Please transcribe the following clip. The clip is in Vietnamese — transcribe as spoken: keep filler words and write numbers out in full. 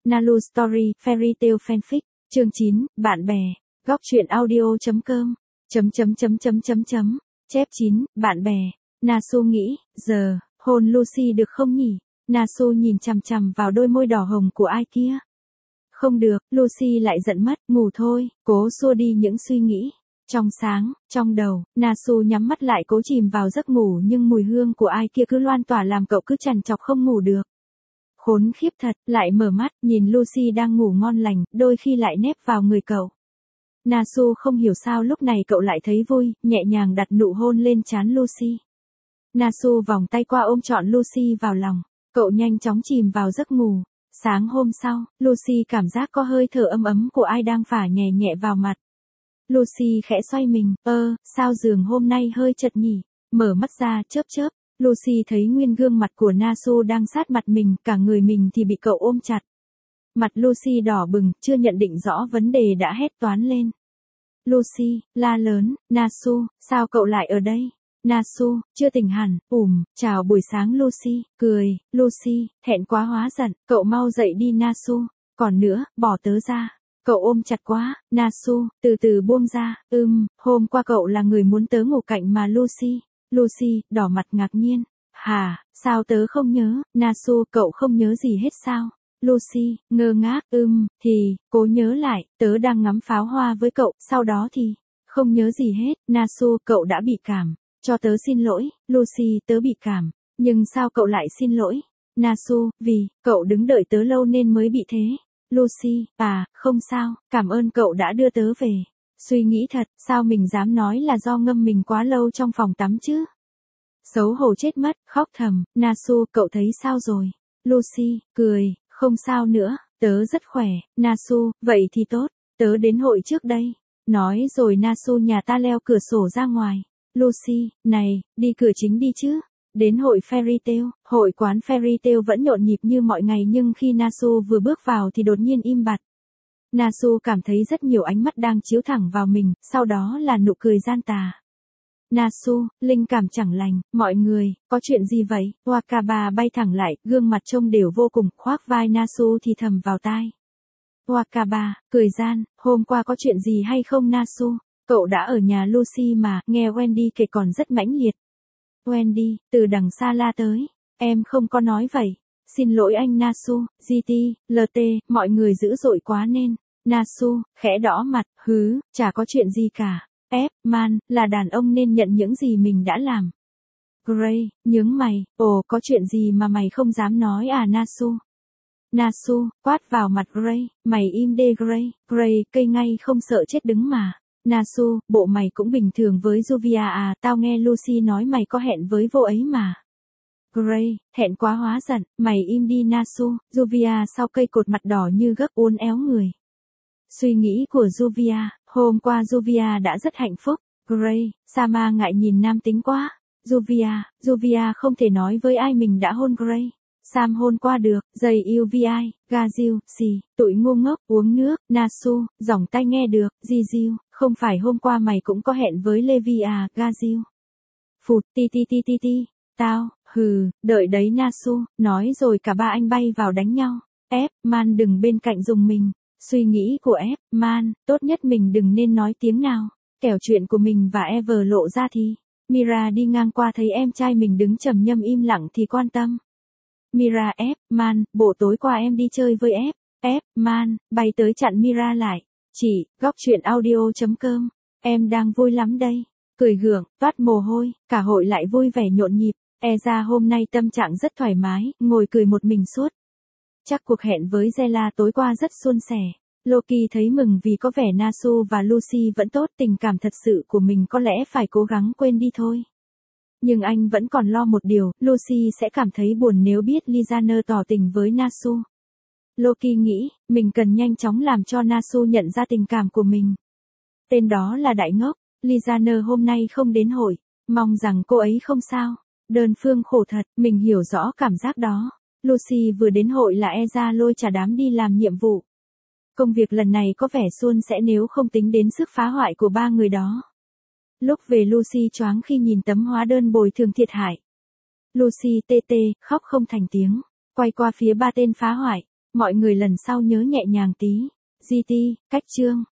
Nalu Story, Fairy Tale Fanfic, chương chín, bạn bè, góc truyện audio chấm com, chấm chấm chấm chấm chấm chấm, chép chín, bạn bè, Nasu nghĩ, giờ, hôn Lucy được không nhỉ? Nasu nhìn chằm chằm vào đôi môi đỏ hồng của ai kia. Không được, Lucy lại giận mất, ngủ thôi, cố xua đi những suy nghĩ. Trong sáng, trong đầu, Nasu nhắm mắt lại cố chìm vào giấc ngủ nhưng mùi hương của ai kia cứ loan tỏa làm cậu cứ trằn trọc không ngủ được. Khốn khiếp thật, lại mở mắt, nhìn Lucy đang ngủ ngon lành, đôi khi lại nép vào người cậu. Nasu không hiểu sao lúc này cậu lại thấy vui, nhẹ nhàng đặt nụ hôn lên trán Lucy. Nasu vòng tay qua ôm trọn Lucy vào lòng, cậu nhanh chóng chìm vào giấc ngủ. Sáng hôm sau, Lucy cảm giác có hơi thở ấm ấm của ai đang phả nhẹ nhẹ vào mặt. Lucy khẽ xoay mình, ơ, sao giường hôm nay hơi chật nhỉ? Mở mắt ra, chớp chớp, Lucy thấy nguyên gương mặt của Nasu đang sát mặt mình, cả người mình thì bị cậu ôm chặt. Mặt Lucy đỏ bừng, chưa nhận định rõ vấn đề đã hét toán lên. Lucy, la lớn, Nasu, sao cậu lại ở đây? Nasu, chưa tỉnh hẳn, ủm, chào buổi sáng Lucy, cười, Lucy, thẹn quá hóa giận, cậu mau dậy đi Nasu, còn nữa, bỏ tớ ra. Cậu ôm chặt quá, Nasu, từ từ buông ra, ừm, hôm qua cậu là người muốn tớ ngủ cạnh mà Lucy. Lucy, đỏ mặt ngạc nhiên, hả, sao tớ không nhớ, Nasu, cậu không nhớ gì hết sao? Lucy, ngơ ngác, ừm, thì, cố nhớ lại, tớ đang ngắm pháo hoa với cậu, sau đó thì, không nhớ gì hết, Nasu, cậu đã bị cảm, cho tớ xin lỗi, Lucy, tớ bị cảm, nhưng sao cậu lại xin lỗi? Nasu, vì, cậu đứng đợi tớ lâu nên mới bị thế. Lucy, à, không sao, cảm ơn cậu đã đưa tớ về. Suy nghĩ thật, sao mình dám nói là do ngâm mình quá lâu trong phòng tắm chứ? Xấu hổ chết mất, khóc thầm, Nasu, cậu thấy sao rồi? Lucy, cười, không sao nữa, tớ rất khỏe, Nasu, vậy thì tốt, tớ đến hội trước đây. Nói rồi Nasu nhà ta leo cửa sổ ra ngoài. Lucy, này, đi cửa chính đi chứ. Đến hội Fairy Tale, hội quán Fairy Tale vẫn nhộn nhịp như mọi ngày nhưng khi Nasu vừa bước vào thì đột nhiên im bặt. Nasu cảm thấy rất nhiều ánh mắt đang chiếu thẳng vào mình, sau đó là nụ cười gian tà. Nasu, linh cảm chẳng lành, mọi người, có chuyện gì vậy? Wakaba bay thẳng lại, gương mặt trông đều vô cùng, khoác vai Nasu thì thầm vào tai. Wakaba, cười gian, hôm qua có chuyện gì hay không Nasu? Cậu đã ở nhà Lucy mà, nghe Wendy kể còn rất mãnh liệt. Wendy, từ đằng xa la tới, em không có nói vậy. Xin lỗi anh Nasu, giê tê, lờ tê, mọi người dữ dội quá nên. Nasu, khẽ đỏ mặt, hứ, chả có chuyện gì cả. Ép, man, là đàn ông nên nhận những gì mình đã làm. Gray, nhướng mày, ồ, có chuyện gì mà mày không dám nói à Nasu? Nasu, quát vào mặt Gray, mày im đê Gray, Gray, cây ngay không sợ chết đứng mà. Nasu, bộ mày cũng bình thường với Juvia à, tao nghe Lucy nói mày có hẹn với vô ấy mà. Gray, hẹn quá hóa giận, mày im đi Nasu, Juvia sau cây cột mặt đỏ như gấc uốn éo người. Suy nghĩ của Juvia, hôm qua Juvia đã rất hạnh phúc. Gray, Sama ngại nhìn nam tính quá. Juvia, Juvia không thể nói với ai mình đã hôn Gray. Sam hôn qua được, giày u vê i, Gazil, xì, tụi ngu ngốc, uống nước, Nasu, giọng tay nghe được, Gizil, không phải hôm qua mày cũng có hẹn với Levi à, Gazil. Phụt, ti ti ti ti ti, tao, hừ, đợi đấy Nasu, nói rồi cả ba anh bay vào đánh nhau. Ép, man đừng bên cạnh dùng mình. Suy nghĩ của Ép, man, tốt nhất mình đừng nên nói tiếng nào. Kẻo chuyện của mình và Ever lộ ra thì. Mira đi ngang qua thấy em trai mình đứng trầm nhâm im lặng thì quan tâm. Mira, Ép, man, bộ tối qua em đi chơi với Ép, Ép, man, bay tới chặn Mira lại. Chị, góc truyện audio chấm com, em đang vui lắm đây. Cười gượng, toát mồ hôi, cả hội lại vui vẻ nhộn nhịp. E ra hôm nay tâm trạng rất thoải mái, ngồi cười một mình suốt. Chắc cuộc hẹn với Zella tối qua rất suôn sẻ. Loki thấy mừng vì có vẻ Nasu và Lucy vẫn tốt, tình cảm thật sự của mình có lẽ phải cố gắng quên đi thôi. Nhưng anh vẫn còn lo một điều, Lucy sẽ cảm thấy buồn nếu biết Lizaner tỏ tình với Nasu. Loki nghĩ, mình cần nhanh chóng làm cho Nasu nhận ra tình cảm của mình. Tên đó là Đại Ngốc, Lizaner hôm nay không đến hội, mong rằng cô ấy không sao. Đơn phương khổ thật, mình hiểu rõ cảm giác đó. Lucy vừa đến hội là e ra lôi cả đám đi làm nhiệm vụ. Công việc lần này có vẻ suôn sẻ nếu không tính đến sức phá hoại của ba người đó. Lúc về Lucy choáng khi nhìn tấm hóa đơn bồi thường thiệt hại. Lucy tê tê, khóc không thành tiếng, quay qua phía ba tên phá hoại. Mọi người lần sau nhớ nhẹ nhàng tí. giê tê, cách chương.